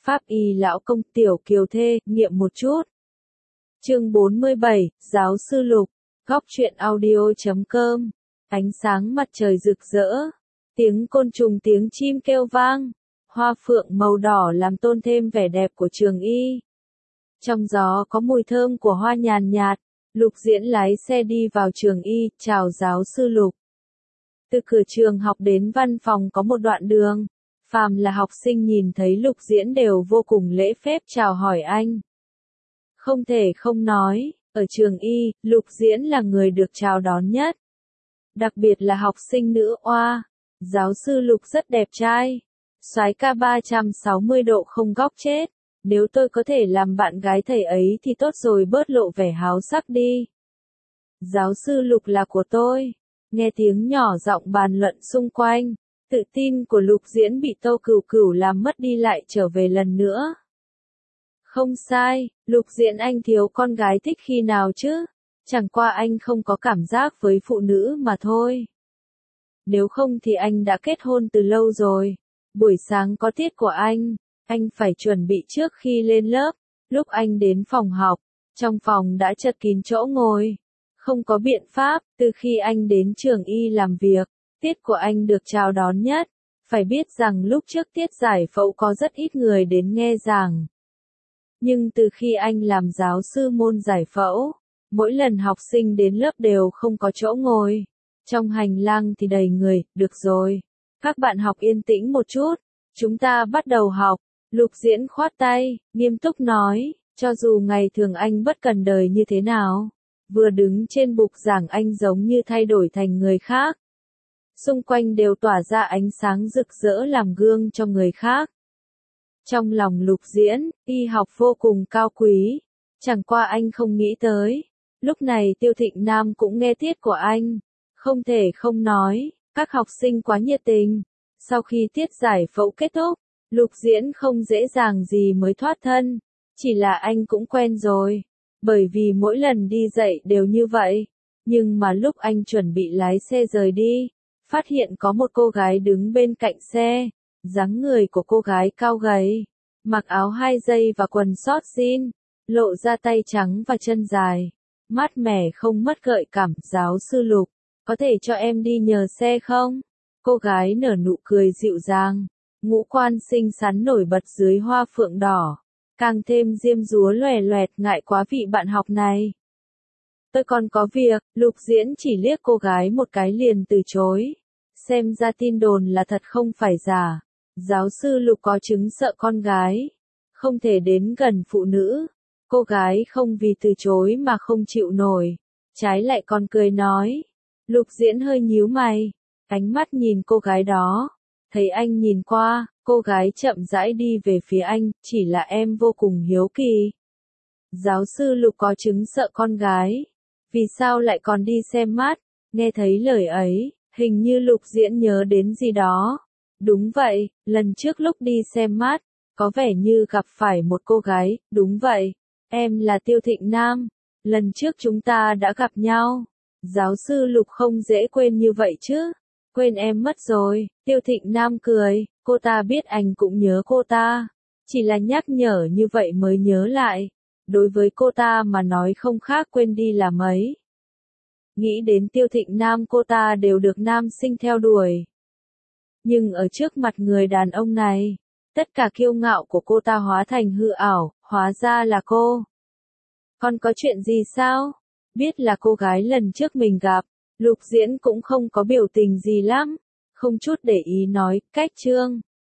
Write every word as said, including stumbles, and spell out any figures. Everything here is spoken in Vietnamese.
Pháp y lão công tiểu kiều thê, nghiệm một chút. Chương bốn mươi bảy, Giáo sư Lục, góc truyện audio chấm com. Ánh sáng mặt trời rực rỡ, tiếng côn trùng tiếng chim kêu vang, hoa phượng màu đỏ làm tôn thêm vẻ đẹp của trường y. Trong gió có mùi thơm của hoa nhàn nhạt, Lục Diễn lái xe đi vào trường y, chào giáo sư Lục. Từ cửa trường học đến văn phòng có một đoạn đường, phàm là học sinh nhìn thấy Lục Diễn đều vô cùng lễ phép chào hỏi anh. Không thể không nói, ở trường y, Lục Diễn là người được chào đón nhất. Đặc biệt là học sinh nữ oa, giáo sư Lục rất đẹp trai, soái ca ba trăm sáu mươi độ không góc chết. Nếu tôi có thể làm bạn gái thầy ấy thì tốt rồi, bớt lộ vẻ háo sắc đi. Giáo sư Lục là của tôi. Nghe tiếng nhỏ giọng bàn luận xung quanh, tự tin của Lục Diễn bị Tô Cửu Cửu làm mất đi lại trở về lần nữa. Không sai, Lục Diễn anh thiếu con gái thích khi nào chứ? Chẳng qua anh không có cảm giác với phụ nữ mà thôi. Nếu không thì anh đã kết hôn từ lâu rồi. Buổi sáng có tiết của anh, anh phải chuẩn bị trước khi lên lớp. Lúc anh đến phòng học, trong phòng đã chật kín chỗ ngồi. Không có biện pháp, từ khi anh đến trường y làm việc, tiết của anh được chào đón nhất. Phải biết rằng lúc trước tiết giải phẫu có rất ít người đến nghe giảng. Nhưng từ khi anh làm giáo sư môn giải phẫu, mỗi lần học sinh đến lớp đều không có chỗ ngồi. Trong hành lang thì đầy người, được rồi. Các bạn học yên tĩnh một chút, chúng ta bắt đầu học. Lục Diễn khoát tay, nghiêm túc nói, cho dù ngày thường anh bất cần đời như thế nào, vừa đứng trên bục giảng anh giống như thay đổi thành người khác. Xung quanh đều tỏa ra ánh sáng rực rỡ làm gương cho người khác. Trong lòng Lục Diễn, y học vô cùng cao quý, chẳng qua anh không nghĩ tới. Lúc này Tiêu Thịnh Nam cũng nghe tiết của anh, không thể không nói, các học sinh quá nhiệt tình. Sau khi tiết giải phẫu kết thúc, Lục Diễn không dễ dàng gì mới thoát thân, chỉ là anh cũng quen rồi, bởi vì mỗi lần đi dạy đều như vậy. Nhưng mà lúc anh chuẩn bị lái xe rời đi, phát hiện có một cô gái đứng bên cạnh xe, dáng người của cô gái cao gầy, mặc áo hai dây và quần short jean, lộ ra tay trắng và chân dài, mát mẻ không mất gợi cảm. Giáo sư Lục, có thể cho em đi nhờ xe không? Cô gái nở nụ cười dịu dàng, ngũ quan xinh xắn nổi bật dưới hoa phượng đỏ, càng thêm diêm dúa loè loẹt. Ngại quá vị bạn học này. Tôi còn có việc. Lục Diễn chỉ liếc cô gái một cái liền từ chối. Xem ra tin đồn là thật không phải giả. Giáo sư Lục có chứng sợ con gái không thể đến gần phụ nữ. Cô gái không vì từ chối mà không chịu nổi, trái lại còn cười nói. Lục Diễn hơi nhíu mày, ánh mắt nhìn cô gái đó. Thấy anh nhìn qua, cô gái chậm rãi đi về phía anh, chỉ là em vô cùng hiếu kỳ. Giáo sư Lục có chứng sợ con gái, vì sao lại còn đi xem mắt? Nghe thấy lời ấy, hình như Lục Diễn nhớ đến gì đó. Đúng vậy, lần trước lúc đi xem mắt, có vẻ như gặp phải một cô gái. Đúng vậy, em là Tiêu Thịnh Nam, lần trước chúng ta đã gặp nhau. Giáo sư Lục không dễ quên như vậy chứ. Quên em mất rồi. Tiêu Thịnh Nam cười, cô ta biết anh cũng nhớ cô ta, chỉ là nhắc nhở như vậy mới nhớ lại. Đối với cô ta mà nói không khác quên đi là mấy. Nghĩ đến Tiêu Thịnh Nam cô ta đều được nam sinh theo đuổi. Nhưng ở trước mặt người đàn ông này, tất cả kiêu ngạo của cô ta hóa thành hư ảo, hóa ra là cô. Còn có chuyện gì sao? Biết là cô gái lần trước mình gặp, Lục Diễn cũng không có biểu tình gì lắm, không chút để ý nói, cách Trương.